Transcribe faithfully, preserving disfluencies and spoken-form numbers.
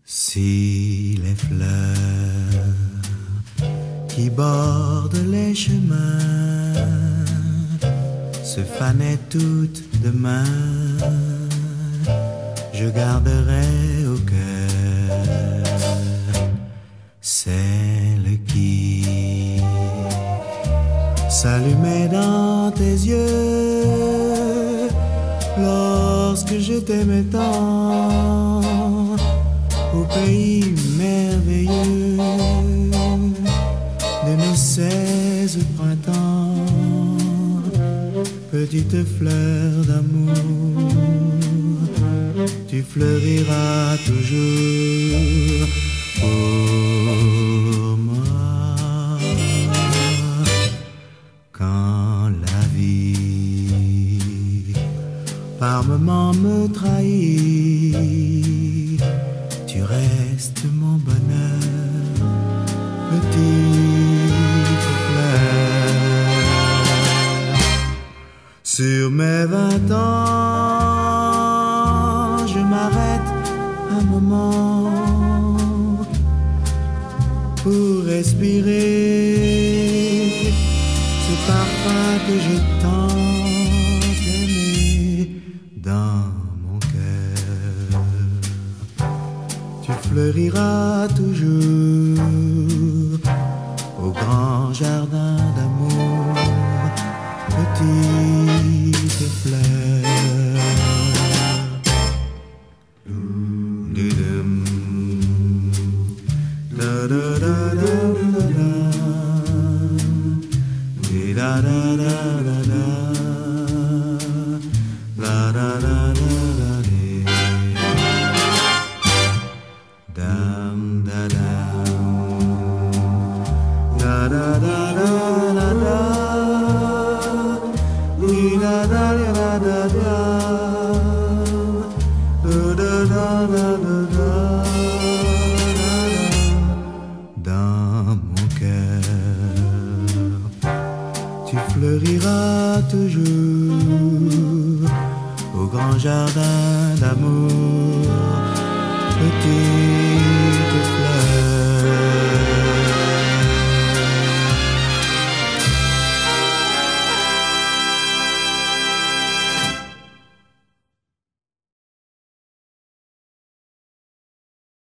Si les fleurs qui bordent les chemins se fanaient toutes demain, je garderai au cœur celle qui s'allumait dans tes yeux lorsque je t'aimais tant au pays merveilleux de nos seize printemps. Petite fleur d'amour, tu fleuriras toujours pour moi. Quand la vie par moments me trahit, tu restes mon bonheur, petite fleur. Sur mes vingt ans, je m'arrête un moment pour respirer ce parfum que j'ai tant aimé dans mon cœur. Tu fleuriras toujours au grand jardin d'amour, petite fleur. Dans mon cœur, tu fleuriras toujours au grand jardin d'amour, petit.